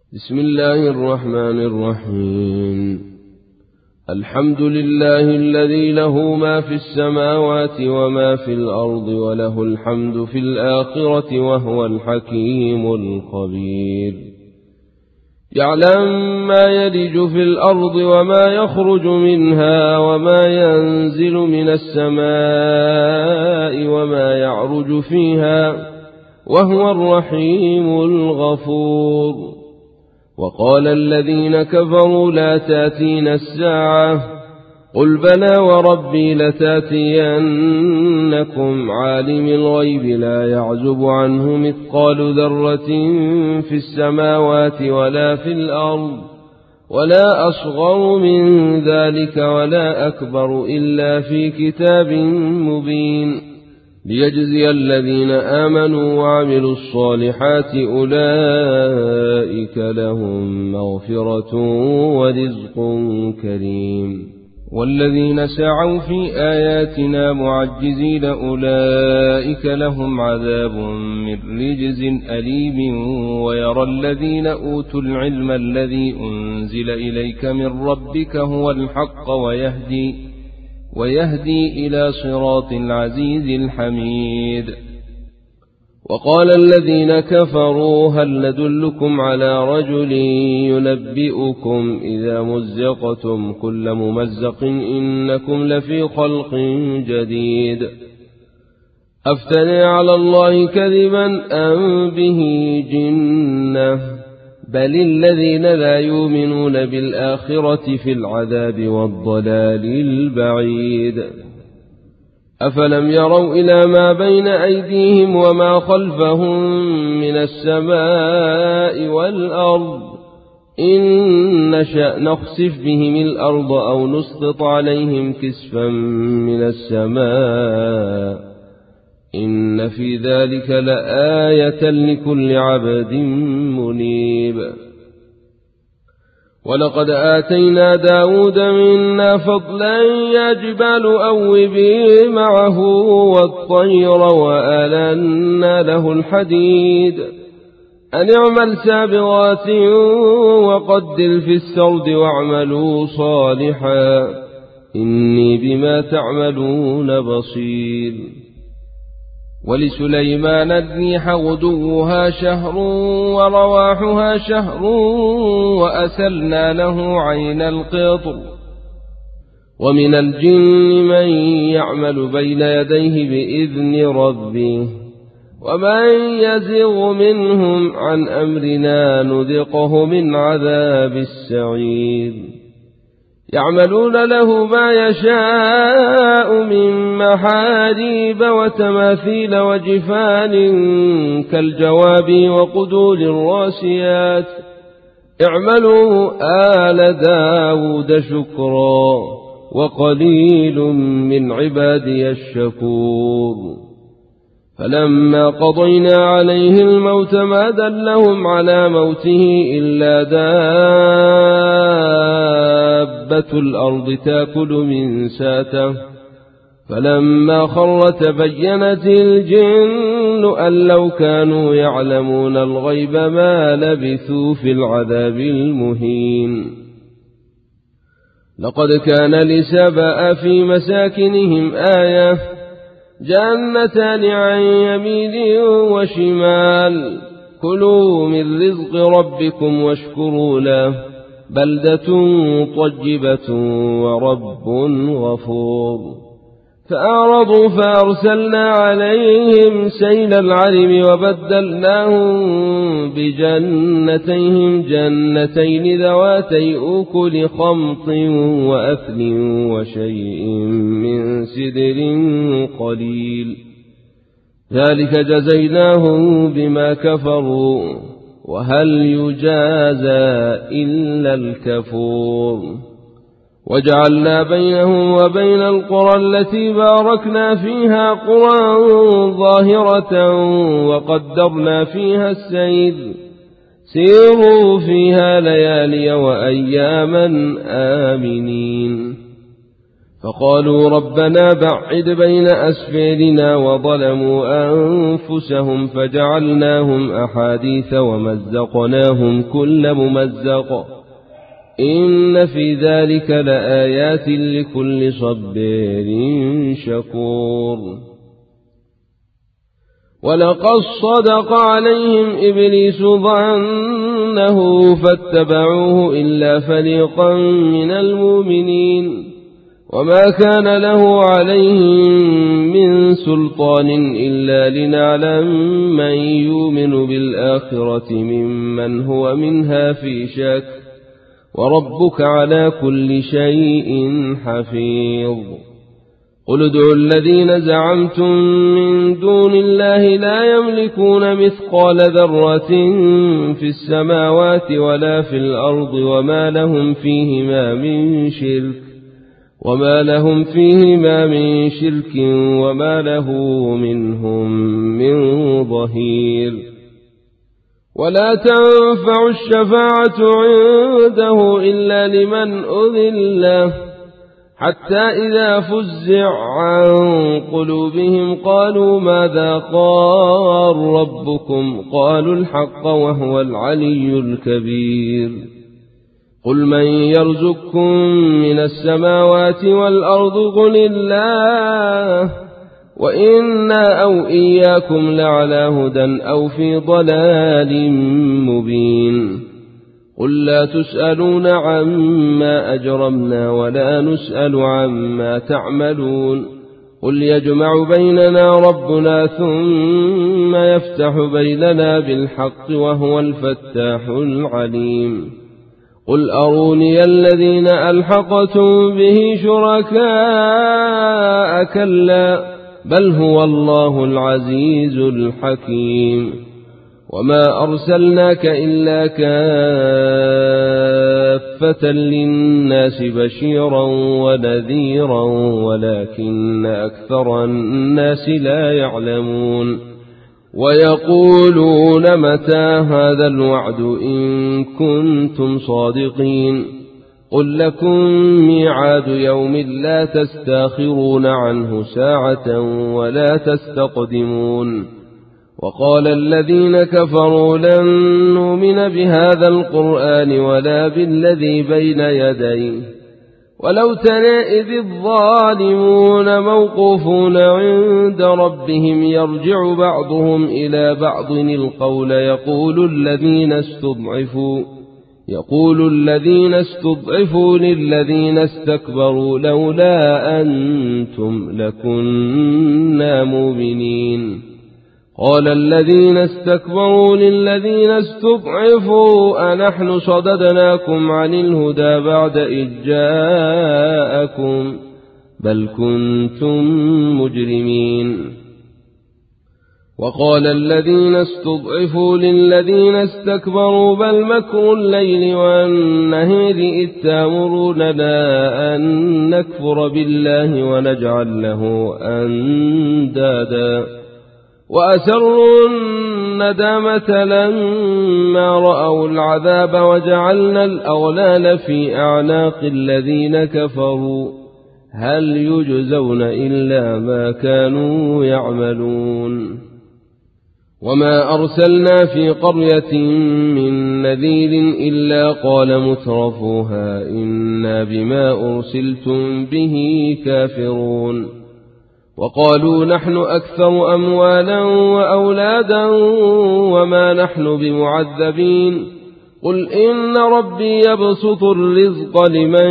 بسم الله الرحمن الرحيم. الحمد لله الذي له ما في السماوات وما في الأرض وله الحمد في الآخرة وهو الحكيم الخبير. يعلم ما يلج في الأرض وما يخرج منها وما ينزل من السماء وما يعرج فيها وهو الرحيم الغفور. وقال الذين كفروا لا تأتينا الساعة قل بلى وربي لتأتينكم عالم الغيب لا يعزب عنه مثقال ذرة في السماوات ولا في الأرض ولا أصغر من ذلك ولا أكبر إلا في كتاب مبين ليجزي الذين آمنوا وعملوا الصالحات أولئك لهم مغفرة ورزق كريم. والذين سعوا في آياتنا معجزين أولئك لهم عذاب من رجز أليم. ويرى الذين أوتوا العلم الذي أنزل إليك من ربك هو الحق ويهدي إلى صراط العزيز الحميد. وقال الذين كفروا هل ندلكم على رجل ينبئكم إذا مزقتم كل ممزق إنكم لفي خلق جديد أفتري على الله كذبا أم به جنة بل الذين لا يؤمنون بالآخرة في العذاب والضلال البعيد. أفلم يروا إلى ما بين أيديهم وما خلفهم من السماء والأرض إن نشأ نخسف بهم الأرض أو نسقط عليهم كسفا من السماء إن في ذلك لآية لكل عبد منيب. ولقد آتينا داود منا فضلا يا جبال أوبي معه والطير وآلنا له الحديد أن اعمل سابغات وقدر في السرد واعملوا صالحا إني بما تعملون بصير. ولسليمان الريح غدوها شهر ورواحها شهر وأسلنا له عين القطر. ومن الجن من يعمل بين يديه بإذن ربه ومن يزغ منهم عن أمرنا نذقه من عذاب السعير. يعملون له ما يشاء من محاريب وتماثيل وجفان كالجواب وقدور الراسيات اعملوا آل داود شكرا وقليل من عبادي الشكور. فلما قضينا عليه الموت ما دلهم على موته إلا دابة الأرض تأكل من ساته فلما خر تبينت الجن أن لو كانوا يعلمون الغيب ما لبثوا في العذاب المهين. لقد كان لسبأ في مساكنهم آية جنتان عن يمين وشمال كلوا من رزق ربكم واشكروا له بلدة طيبة ورب غفور. فأعرضوا فأرسلنا عليهم سيل العرم وبدلناهم بجنتيهم جنتين ذواتي أكل خمط وأثل وشيء من سدر قليل ذلك جزيناهم بما كفروا وهل يجازى إلا الكفور. وجعلنا بينهم وبين القرى التي باركنا فيها قرى ظاهرة وقدرنا فيها السير سيروا فيها ليالي وأياما آمنين. فقالوا ربنا بعد بين أسفارنا وظلموا أنفسهم فجعلناهم أحاديث ومزقناهم كل ممزق إن في ذلك لآيات لكل صبار شكور. ولقد صدق عليهم إبليس ظنه فاتبعوه إلا فريقا من المؤمنين وما كان له عليهم من سلطان إلا لنعلم من يؤمن بالآخرة ممن هو منها في شك وربك على كل شيء حفيظ. قل ادعوا الذين زعمتم من دون الله لا يملكون مثقال ذرة في السماوات ولا في الأرض وما لهم فيهما من شرك وما له منهم من ظهير. ولا تنفع الشفاعة عنده إلا لمن أذن له حتى إذا فزع عن قلوبهم قالوا ماذا قال ربكم قالوا الحق وهو العلي الكبير. قل من يرزقكم من السماوات والأرض قل الله وإنا أو إياكم لعلى هدى أو في ضلال مبين. قل لا تسألون عما أجرمنا ولا نسأل عما تعملون. قل يجمع بيننا ربنا ثم يفتح بيننا بالحق وهو الفتاح العليم. قل أروني الذين ألحقتم به شركاء كلا بل هو الله العزيز الحكيم. وما أرسلناك إلا كافة للناس بشيرا ونذيرا ولكن أكثر الناس لا يعلمون. ويقولون متى هذا الوعد إن كنتم صادقين. قل لكم ميعاد يوم لا تستاخرون عنه ساعة ولا تستقدمون. وقال الذين كفروا لن نؤمن بهذا القرآن ولا بالذي بين يديه ولو ترى إذ الظالمون موقوفون عند ربهم يرجع بعضهم إلى بعض القول يقول الذين استضعفوا للذين استكبروا لولا أنتم لكنا مؤمنين. قال الذين استكبروا للذين استضعفوا أنحن صددناكم عن الهدى بعد إذ جاءكم بل كنتم مجرمين. وقال الذين استضعفوا للذين استكبروا بل مكر الليل والنهار إذ تأمروننا أن نكفر بالله ونجعل له أندادا وأسروا الندامة لما رأوا العذاب وجعلنا الأغلال في أعناق الذين كفروا هل يجزون إلا ما كانوا يعملون. وما أرسلنا في قرية من نذير إلا قال مترفوها إنا بما أرسلتم به كافرون. وقالوا نحن أكثر أموالا وأولادا وما نحن بمعذبين. قل إن ربي يبسط الرزق لمن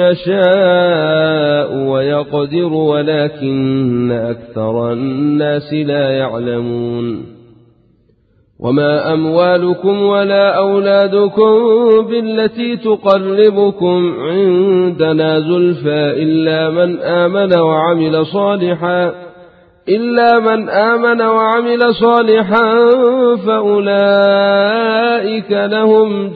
يشاء ويقدر ولكن أكثر الناس لا يعلمون. وما أموالكم ولا أولادكم بالتي تقربكم عندنا زلفى إلا من آمن وعمل صالحا فأولئك لهم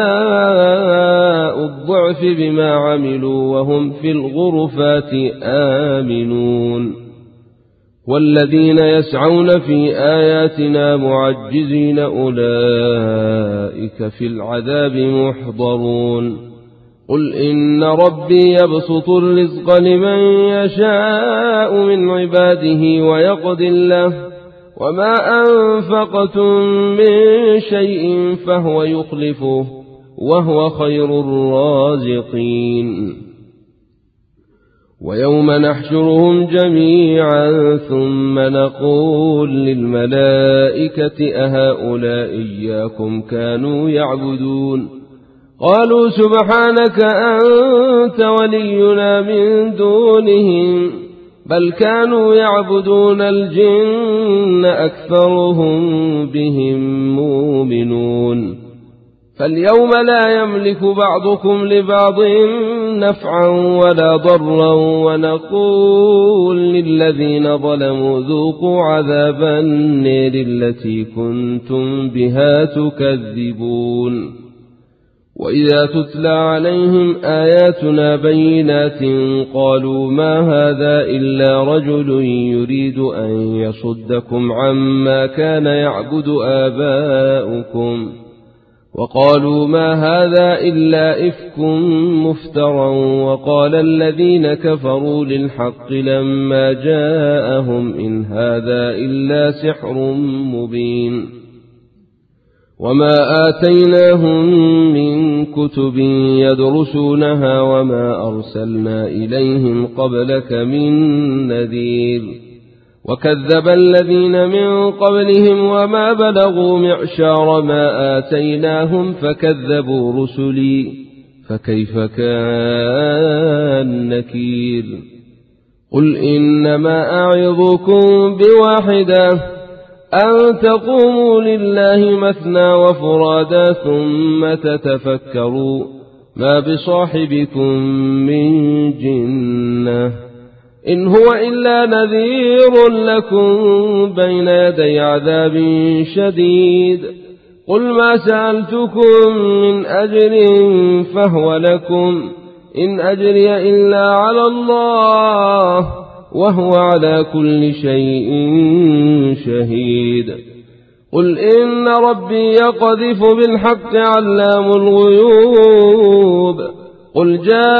جزاء الضعف بما عملوا وهم في الغرفات آمنون. والذين يسعون في آياتنا معجزين أولئك في العذاب محضرون. قل إن ربي يبسط الرزق لمن يشاء من عباده ويقدر له وما أنفقتم من شيء فهو يخلفه وهو خير الرازقين ويوم نحشرهم جميعا ثم نقول للملائكة أهؤلاء إياكم كانوا يعبدون قالوا سبحانك أنت ولينا من دونهم بل كانوا يعبدون الجن أكثرهم بهم مؤمنون فاليوم لا يملك بعضكم لبعض نفعا ولا ضرا ونقول للذين ظلموا ذوقوا عذاب النار التي كنتم بها تكذبون وإذا تتلى عليهم آياتنا بينات قالوا ما هذا إلا رجل يريد أن يصدكم عما كان يعبد آباؤكم وقالوا ما هذا إلا إفك مفترى وقال الذين كفروا للحق لما جاءهم إن هذا إلا سحر مبين وما آتيناهم من كتب يدرسونها وما أرسلنا إليهم قبلك من نذير وكذب الذين من قبلهم وما بلغوا معشار ما آتيناهم فكذبوا رسلي فكيف كان نكير قل إنما أعظكم بواحدة أن تقوموا لله مثنى وفرادا ثم تتفكروا ما بصاحبكم من جنة إن هو إلا نذير لكم بين يدي عذاب شديد قل ما سألتكم من أجر فهو لكم إن أجري إلا على الله وهو على كل شيء شهيد قل إن ربي يقذف بالحق علام الغيوب قل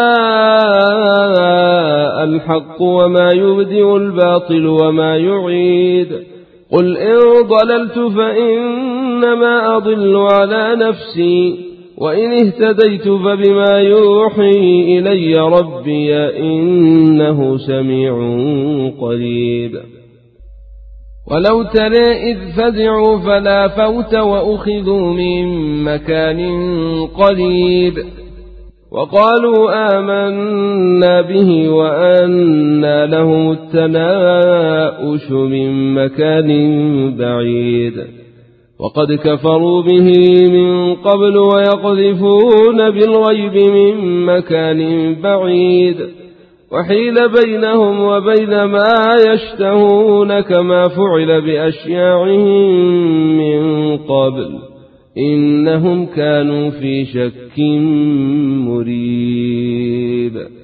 جاء الحق وما يبدئ الباطل وما يعيد قل إن ضللت فإنما أضل على نفسي وإن اهتديت فبما يوحي إلي ربي إنه سميع قريب ولو ترى إذ فزعوا فلا فوت وأخذوا من مكان قريب وقالوا آمنا به وأنى لهم التناؤش من مكان بعيد وقد كفروا به من قبل ويقذفون بالغيب من مكان بعيد وحيل بينهم وبين ما يشتهون كما فعل بأشياعهم من قبل إنهم كانوا في شك مريب